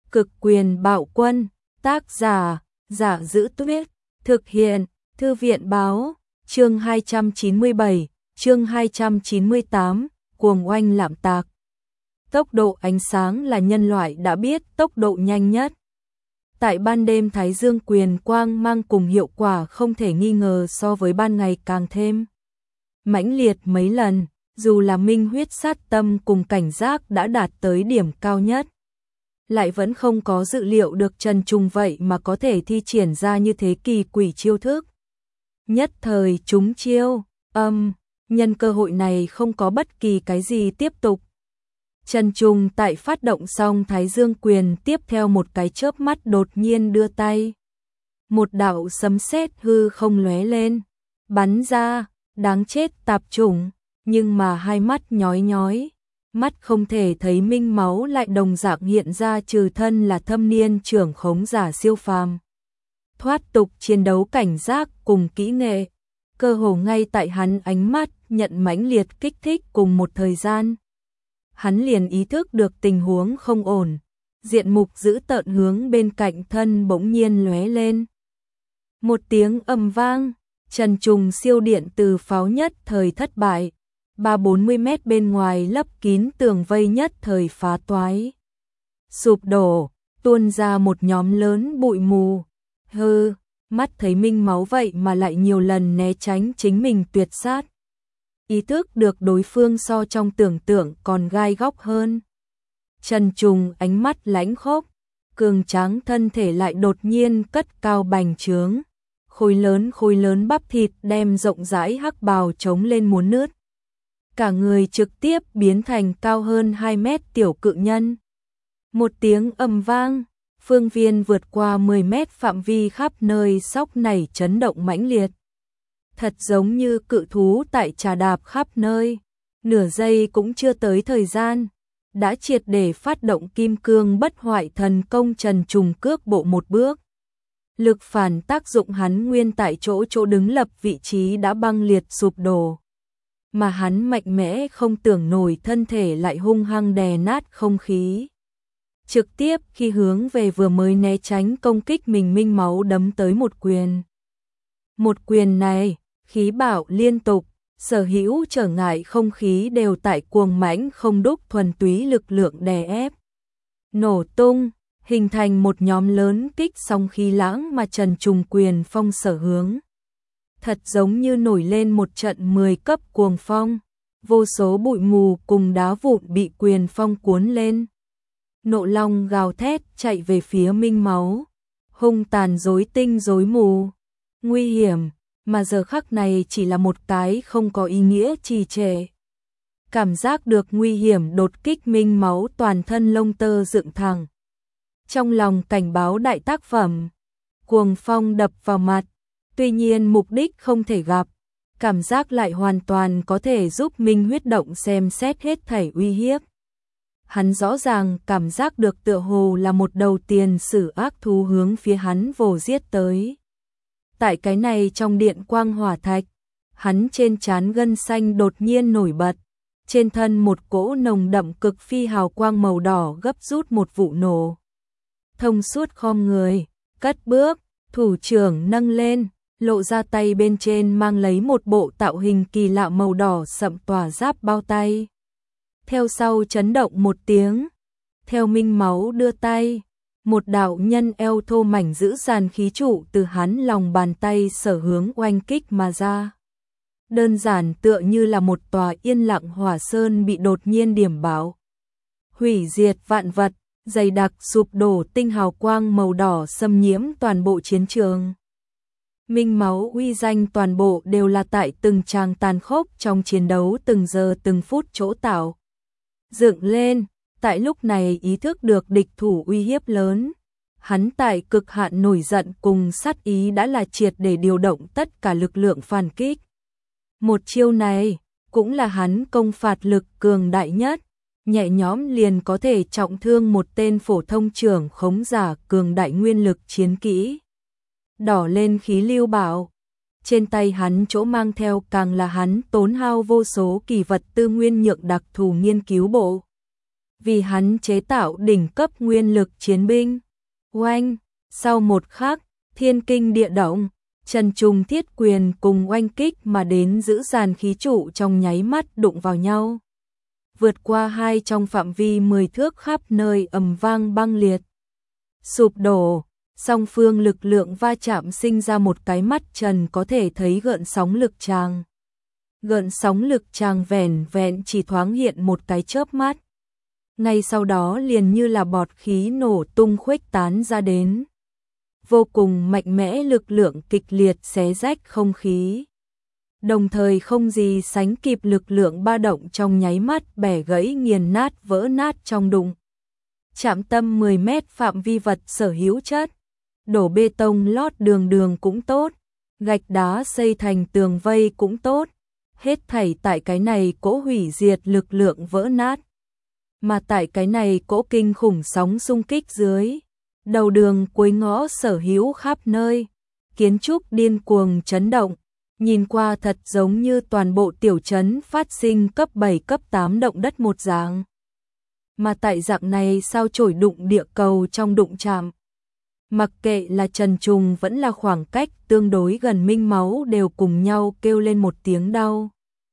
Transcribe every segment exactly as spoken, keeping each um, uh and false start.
Cực quyền bạo quân, tác giả, Giả Giữ Tuyết, thực hiện, Thư viện báo, chương hai trăm chín mươi bảy, chương hai trăm chín mươi tám, cuồng oanh lạm tạc. Tốc độ ánh sáng là nhân loại đã biết tốc độ nhanh nhất. Tại ban đêm Thái Dương quyền quang mang cùng hiệu quả không thể nghi ngờ so với ban ngày càng thêm mãnh liệt mấy lần, dù là minh huyết sát tâm cùng cảnh giác đã đạt tới điểm cao nhất. Lại vẫn không có dự liệu được Trần Trùng vậy mà có thể thi triển ra như thế kỳ quỷ chiêu thức. Nhất thời trúng chiêu, âm, nhân cơ hội này không có bất kỳ cái gì tiếp tục. Trần Trùng tại phát động xong Thái Dương quyền tiếp theo một cái chớp mắt đột nhiên đưa tay. Một đạo sấm sét hư không lóe lên, bắn ra, đáng chết tạp chủng, nhưng mà hai mắt nhói nhói. Mắt không thể thấy minh máu lại đồng dạng hiện ra trừ thân là thâm niên trưởng khống giả siêu phàm. Thoát tục chiến đấu cảnh giác cùng kỹ nghệ, cơ hồ ngay tại hắn ánh mắt nhận mãnh liệt kích thích cùng một thời gian. Hắn liền ý thức được tình huống không ổn, diện mục dữ tợn hướng bên cạnh thân bỗng nhiên lóe lên. Một tiếng ầm vang, Trần Trùng siêu điện từ pháo nhất thời thất bại. Ba bốn mươi mét bên ngoài lấp kín tường vây nhất thời phá toái. Sụp đổ, tuôn ra một nhóm lớn bụi mù. Hừ, mắt thấy minh máu vậy mà lại nhiều lần né tránh chính mình tuyệt sát. Ý thức được đối phương so trong tưởng tượng còn gai góc hơn. Trần Trùng ánh mắt lãnh khốc, cường tráng thân thể lại đột nhiên cất cao bành trướng. Khối lớn khối lớn bắp thịt đem rộng rãi hắc bào trống lên muốn nứt. Cả người trực tiếp biến thành cao hơn hai mét tiểu cự nhân. Một tiếng ầm vang, phương viên vượt qua mười mét phạm vi khắp nơi sóc nảy chấn động mãnh liệt. Thật giống như cự thú tại trà đạp khắp nơi, nửa giây cũng chưa tới thời gian, đã triệt để phát động kim cương bất hoại thần công. Trần Trùng cước bộ một bước. Lực phản tác dụng hắn nguyên tại chỗ chỗ đứng lập vị trí đã băng liệt sụp đổ. Mà hắn mạnh mẽ không tưởng nổi thân thể lại hung hăng đè nát không khí. Trực tiếp khi hướng về vừa mới né tránh công kích mình minh máu đấm tới một quyền. Một quyền này, khí bạo liên tục, sở hữu trở ngại không khí đều tại cuồng mãnh không đúc thuần túy lực lượng đè ép. Nổ tung, hình thành một nhóm lớn kích sóng khí lãng mà Trần Trùng quyền phong sở hướng. Thật giống như nổi lên một trận mười cấp cuồng phong, vô số bụi mù cùng đá vụn bị quyền phong cuốn lên. Nộ long gào thét chạy về phía minh máu, hung tàn rối tinh rối mù, nguy hiểm, mà giờ khắc này chỉ là một cái không có ý nghĩa trì trệ. Cảm giác được nguy hiểm đột kích minh máu toàn thân lông tơ dựng thẳng. Trong lòng cảnh báo đại tác phẩm, cuồng phong đập vào mặt. Tuy nhiên mục đích không thể gặp, cảm giác lại hoàn toàn có thể giúp Minh huyết động xem xét hết thảy uy hiếp. Hắn rõ ràng cảm giác được tựa hồ là một đầu tiền sử ác thú hướng phía hắn vồ giết tới. Tại cái này trong điện quang hỏa thạch, hắn trên trán gân xanh đột nhiên nổi bật, trên thân một cỗ nồng đậm cực phi hào quang màu đỏ gấp rút một vụ nổ. Thông suốt khom người, cất bước, thủ trưởng nâng lên. Lộ ra tay bên trên mang lấy một bộ tạo hình kỳ lạ màu đỏ sậm tỏa giáp bao tay. Theo sau chấn động một tiếng, theo minh máu đưa tay, một đạo nhân eo thô mảnh giữ dàn khí trụ từ hắn lòng bàn tay sở hướng oanh kích mà ra. Đơn giản tựa như là một tòa yên lặng hỏa sơn bị đột nhiên điểm báo. Hủy diệt vạn vật, dày đặc sụp đổ tinh hào quang màu đỏ xâm nhiễm toàn bộ chiến trường. Minh máu uy danh toàn bộ đều là tại từng tràng tàn khốc trong chiến đấu từng giờ từng phút chỗ tạo. Dựng lên, tại lúc này ý thức được địch thủ uy hiếp lớn. Hắn tại cực hạn nổi giận cùng sát ý đã là triệt để điều động tất cả lực lượng phản kích. Một chiêu này, cũng là hắn công phạt lực cường đại nhất, nhẹ nhõm liền có thể trọng thương một tên phổ thông trưởng khống giả cường đại nguyên lực chiến kỹ. Đỏ lên khí lưu bảo, trên tay hắn chỗ mang theo càng là hắn tốn hao vô số kỳ vật tư nguyên nhượng đặc thù nghiên cứu bộ. vì hắn chế tạo đỉnh cấp nguyên lực chiến binh. Oanh, sau một khắc, thiên kinh địa động, Trần Trùng thiết quyền cùng oanh kích mà đến giữ dàn khí trụ trong nháy mắt đụng vào nhau. Vượt qua hai trong phạm vi mười thước khắp nơi ầm vang băng liệt. Sụp đổ, song phương lực lượng va chạm sinh ra một cái mắt trần có thể thấy gợn sóng lực tràng. Gợn sóng lực tràng vẻn vẹn chỉ thoáng hiện một cái chớp mắt. Ngay sau đó liền như là bọt khí nổ tung khuếch tán ra đến. Vô cùng mạnh mẽ lực lượng kịch liệt xé rách không khí. Đồng thời không gì sánh kịp lực lượng ba động trong nháy mắt bẻ gãy nghiền nát vỡ nát trong đụng. Chạm tâm mười mét phạm vi vật sở hữu chất. Đổ bê tông lót đường đường cũng tốt. Gạch đá xây thành tường vây cũng tốt. Hết thảy tại cái này cỗ hủy diệt lực lượng vỡ nát. Mà tại cái này cỗ kinh khủng sóng xung kích dưới. Đầu đường cuối ngõ sở hữu khắp nơi. Kiến trúc điên cuồng chấn động. Nhìn qua thật giống như toàn bộ tiểu trấn phát sinh cấp bảy cấp tám động đất một dạng. Mà tại dạng này sao chổi đụng địa cầu trong đụng chạm. Mặc kệ là Trần Trùng vẫn là khoảng cách tương đối gần Minh Máu đều cùng nhau kêu lên một tiếng đau.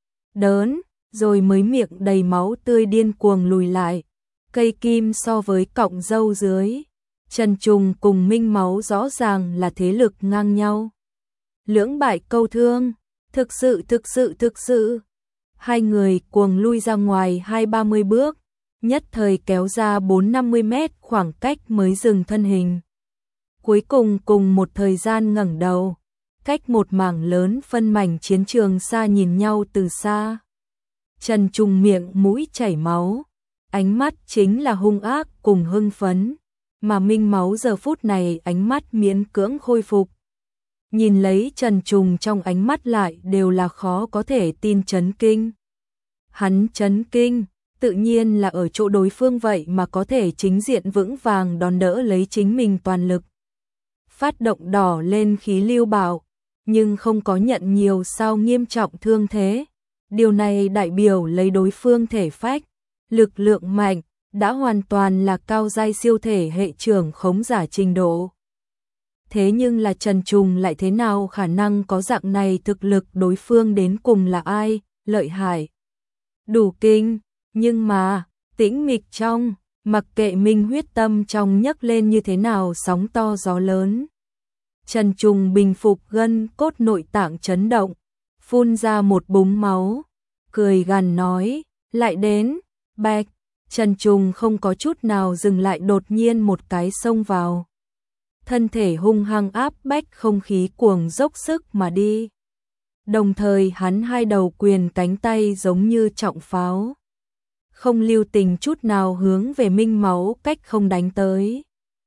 Đớn, rồi mới miệng đầy máu tươi điên cuồng lùi lại. Cây kim so với cọng dâu dưới. Trần Trùng cùng Minh Máu rõ ràng là thế lực ngang nhau. Lưỡng bại câu thương, thực sự thực sự thực sự. Hai người cuồng lui ra ngoài hai ba mươi bước, nhất thời kéo ra bốn năm mươi mét khoảng cách mới dừng thân hình. Cuối cùng cùng một thời gian ngẩng đầu, cách một mảng lớn phân mảnh chiến trường xa nhìn nhau từ xa. Trần Trùng miệng mũi chảy máu, ánh mắt chính là hung ác cùng hưng phấn, mà Minh Máu giờ phút này ánh mắt miễn cưỡng khôi phục. Nhìn lấy Trần Trùng trong ánh mắt lại đều là khó có thể tin chấn kinh. Hắn chấn kinh, tự nhiên là ở chỗ đối phương vậy mà có thể chính diện vững vàng đón đỡ lấy chính mình toàn lực. Phát động đỏ lên khí lưu bạo, nhưng không có nhận nhiều sao nghiêm trọng thương thế. Điều này đại biểu lấy đối phương thể phách, lực lượng mạnh, đã hoàn toàn là cao giai siêu thể hệ trưởng khống giả trình độ. Thế nhưng là Trần Trùng lại thế nào khả năng có dạng này thực lực, đối phương đến cùng là ai, lợi hại, đủ kinh, nhưng mà, tĩnh mịch trong, mặc kệ Minh huyết tâm trong nhấc lên như thế nào sóng to gió lớn. Trần Trùng bình phục gân cốt nội tạng chấn động, phun ra một búng máu, cười gằn nói, lại đến, bạch. Trần Trùng không có chút nào dừng lại, đột nhiên một cái xông vào. Thân thể hung hăng áp bách không khí cuồng dốc sức mà đi. Đồng thời hắn hai đầu quyền cánh tay giống như trọng pháo. Không lưu tình chút nào hướng về Minh Máu cách không đánh tới.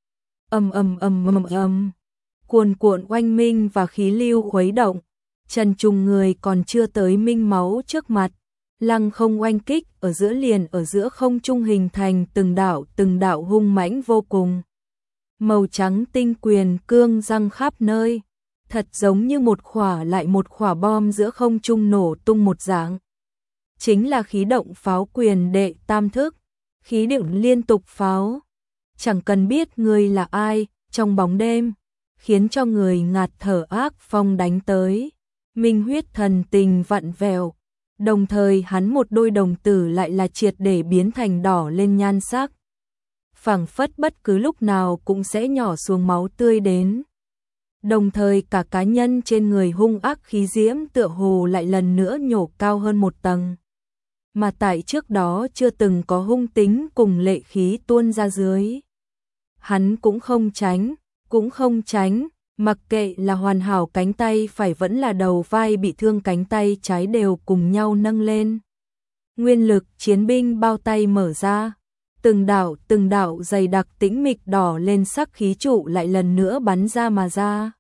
Ầm ầm ầm ầm ầm. Cuồn cuộn oanh minh và khí lưu khuấy động. Trần Trùng người còn chưa tới Minh Máu trước mặt. Lăng không oanh kích ở giữa liền ở giữa không trung hình thành từng đạo từng đạo hung mãnh vô cùng. Màu trắng tinh quyền cương răng khắp nơi, thật giống như một khỏa lại một khỏa bom giữa không trung nổ tung một dạng. Chính là khí động pháo quyền đệ tam thức, khí điệu liên tục pháo. Chẳng cần biết người là ai, trong bóng đêm, khiến cho người ngạt thở ác phong đánh tới. Minh huyết thần tình vặn vẹo, đồng thời hắn một đôi đồng tử lại là triệt để biến thành đỏ lên nhan sắc. Phảng phất bất cứ lúc nào cũng sẽ nhỏ xuống máu tươi đến. Đồng thời cả cá nhân trên người hung ác khí diễm tựa hồ lại lần nữa nhổ cao hơn một tầng. Mà tại trước đó chưa từng có hung tính cùng lệ khí tuôn ra dưới. Hắn cũng không tránh, cũng không tránh, mặc kệ là hoàn hảo cánh tay phải vẫn là đầu vai bị thương cánh tay trái đều cùng nhau nâng lên. Nguyên lực chiến binh bao tay mở ra. Từng đạo từng đạo dày đặc tĩnh mịch đỏ lên sắc khí trụ lại lần nữa bắn ra mà ra.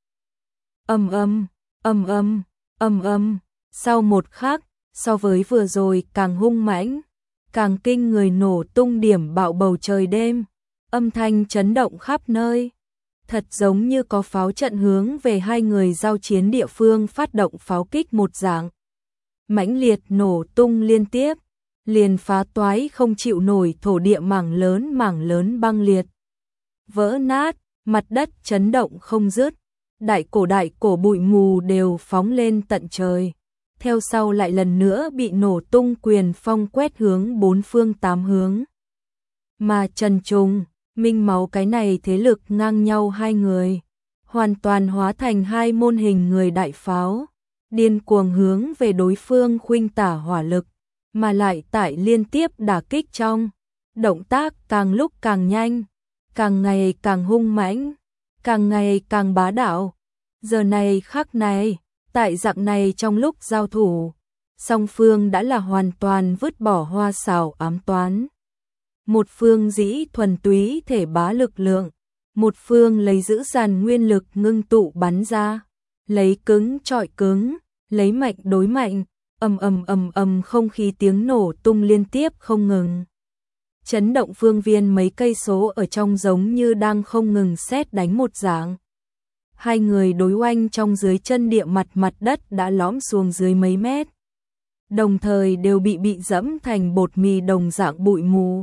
Ầm ầm, ầm ầm, ầm ầm, sau một khắc, so với vừa rồi càng hung mãnh, càng kinh người nổ tung điểm bạo bầu trời đêm, âm thanh chấn động khắp nơi. Thật giống như có pháo trận hướng về hai người giao chiến địa phương phát động pháo kích một dạng. Mãnh liệt nổ tung liên tiếp, liền phá toái không chịu nổi, thổ địa mảng lớn mảng lớn băng liệt, vỡ nát, mặt đất chấn động không dứt, đại cổ đại cổ bụi mù đều phóng lên tận trời, theo sau lại lần nữa bị nổ tung, quyền phong quét hướng bốn phương tám hướng. Mà Trần Trùng, Minh Máu cái này thế lực ngang nhau hai người, hoàn toàn hóa thành hai môn hình người đại pháo, điên cuồng hướng về đối phương khuynh tả hỏa lực, mà lại tại liên tiếp đả kích trong, động tác càng lúc càng nhanh, càng ngày càng hung mãnh, càng ngày càng bá đạo. Giờ này khắc này, tại dạng này trong lúc giao thủ, song phương đã là hoàn toàn vứt bỏ hoa xảo ám toán. Một phương dĩ thuần túy thể bá lực lượng, một phương lấy giữ dàn nguyên lực ngưng tụ bắn ra, lấy cứng chọi cứng, lấy mạnh đối mạnh, ầm ầm ầm ầm, không khí tiếng nổ tung liên tiếp không ngừng. Chấn động phương viên mấy cây số ở trong, giống như đang không ngừng sét đánh một dạng. Hai người đối oanh trong, dưới chân địa mặt mặt đất đã lõm xuống dưới mấy mét, đồng thời đều bị bị dẫm thành bột mì đồng dạng bụi mù.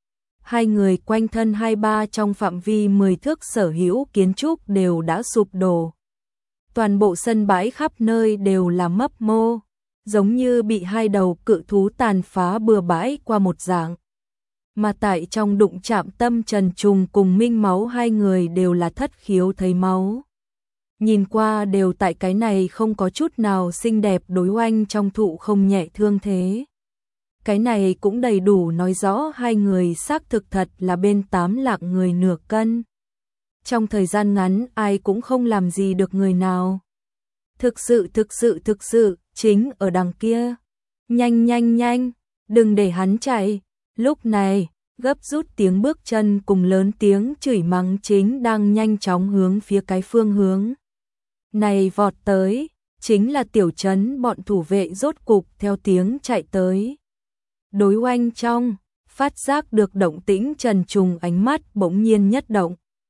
Hai người quanh thân hai ba trong phạm vi mười thước sở hữu kiến trúc đều đã sụp đổ. Toàn bộ sân bãi khắp nơi đều là mấp mô, giống như bị hai đầu cự thú tàn phá bừa bãi qua một dạng. Mà tại trong đụng chạm tâm, Trần Trùng cùng Minh Máu hai người đều là thất khiếu thấy máu. Nhìn qua đều tại cái này không có chút nào xinh đẹp đối oanh trong thụ không nhẹ thương thế. Cái này cũng đầy đủ nói rõ hai người xác thực thật là bên tám lạng người nửa cân. Trong thời gian ngắn ai cũng không làm gì được người nào. Thực sự thực sự thực sự, chính ở đằng kia. Nhanh nhanh nhanh, đừng để hắn chạy. Lúc này, gấp rút tiếng bước chân cùng lớn tiếng chửi mắng chính đang nhanh chóng hướng phía cái phương hướng này vọt tới, chính là tiểu trấn bọn thủ vệ rốt cục theo tiếng chạy tới. Đối oanh trong, phát giác được động tĩnh, Trần Trùng ánh mắt bỗng nhiên nhất động.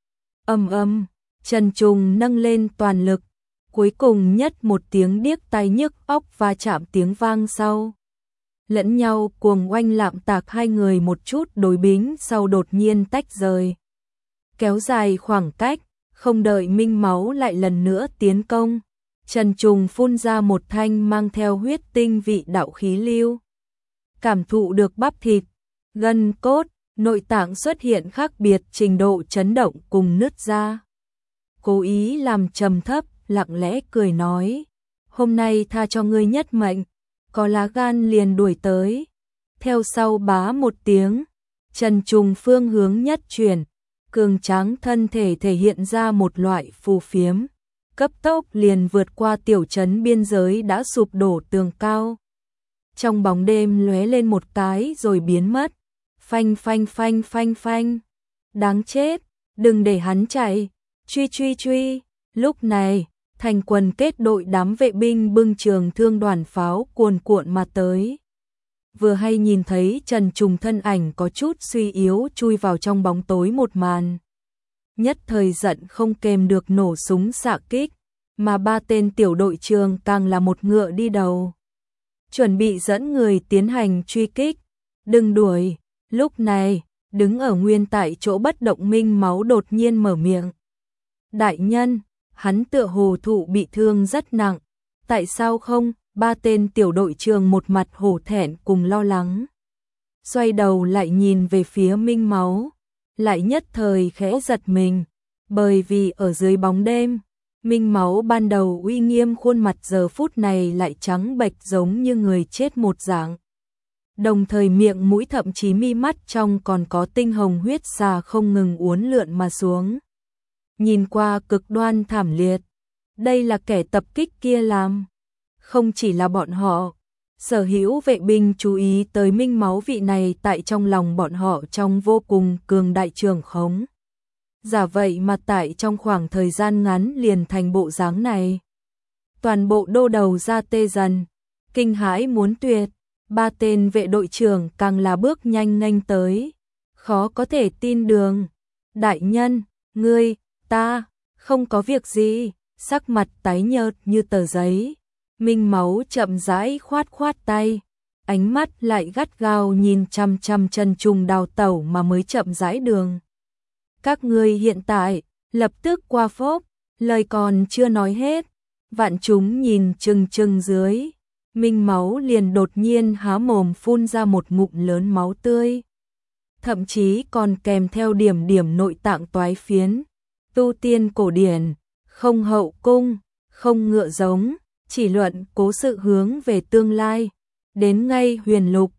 Âm âm, Trần Trùng nâng lên toàn lực, cuối cùng nhất một tiếng điếc tai nhức óc va chạm tiếng vang sau. Lẫn nhau cuồng oanh lạm tạc, hai người một chút đối bính sau đột nhiên tách rời. Kéo dài khoảng cách, không đợi Minh Máu lại lần nữa tiến công, Trần Trùng phun ra một thanh mang theo huyết tinh vị đạo khí lưu. Cảm thụ được bắp thịt, gân cốt, nội tạng xuất hiện khác biệt trình độ chấn động cùng nứt ra. Cố ý làm trầm thấp, lặng lẽ cười nói, hôm nay tha cho ngươi nhất mệnh, có lá gan liền đuổi tới. Theo sau bá một tiếng, Trần Trùng phương hướng nhất chuyển, cường tráng thân thể thể hiện ra một loại phù phiếm, cấp tốc liền vượt qua tiểu trấn biên giới đã sụp đổ tường cao. Trong bóng đêm lóe lên một cái rồi biến mất. Phanh phanh phanh phanh phanh. Đáng chết, đừng để hắn chạy, truy truy truy. Lúc này, thành quần kết đội đám vệ binh bưng trường thương đoàn pháo cuồn cuộn mà tới. Vừa hay nhìn thấy Trần Trùng thân ảnh có chút suy yếu chui vào trong bóng tối một màn. Nhất thời giận không kềm được nổ súng xạ kích, mà ba tên tiểu đội trường càng là một ngựa đi đầu. Chuẩn bị dẫn người tiến hành truy kích, đừng đuổi. Lúc này, đứng ở nguyên tại chỗ bất động Minh Máu đột nhiên mở miệng. Đại nhân, hắn tựa hồ thụ bị thương rất nặng, tại sao không? Ba tên tiểu đội trường một mặt hổ thẹn cùng lo lắng. Xoay đầu lại nhìn về phía Minh Máu, lại nhất thời khẽ giật mình, bởi vì ở dưới bóng đêm, Minh Máu ban đầu uy nghiêm khuôn mặt giờ phút này lại trắng bệch giống như người chết một dạng. Đồng thời miệng mũi thậm chí mi mắt trong còn có tinh hồng huyết xà không ngừng uốn lượn mà xuống. Nhìn qua cực đoan thảm liệt, đây là kẻ tập kích kia làm. Không chỉ là bọn họ, sở hữu vệ binh chú ý tới Minh Máu vị này tại trong lòng bọn họ trong vô cùng cường đại trường khống. Giả vậy mà tại trong khoảng thời gian ngắn liền thành bộ dáng này. Toàn bộ đô đầu ra tê dần, kinh hãi muốn tuyệt, ba tên vệ đội trưởng càng là bước nhanh nhanh tới. Khó có thể tin đường, đại nhân, ngươi, ta, không có việc gì, sắc mặt tái nhợt như tờ giấy. Minh Máu chậm rãi khoát khoát tay, ánh mắt lại gắt gao nhìn chăm chăm chân trùng đào tẩu mà mới chậm rãi đường. Các ngươi hiện tại, lập tức qua phốp, lời còn chưa nói hết, vạn chúng nhìn chừng chừng dưới. Minh Máu liền đột nhiên há mồm phun ra một ngụm lớn máu tươi. Thậm chí còn kèm theo điểm điểm nội tạng toái phiến. Tu tiên cổ điển, không hậu cung, không ngựa giống, chỉ luận cố sự hướng về tương lai. Đến ngay huyền lục,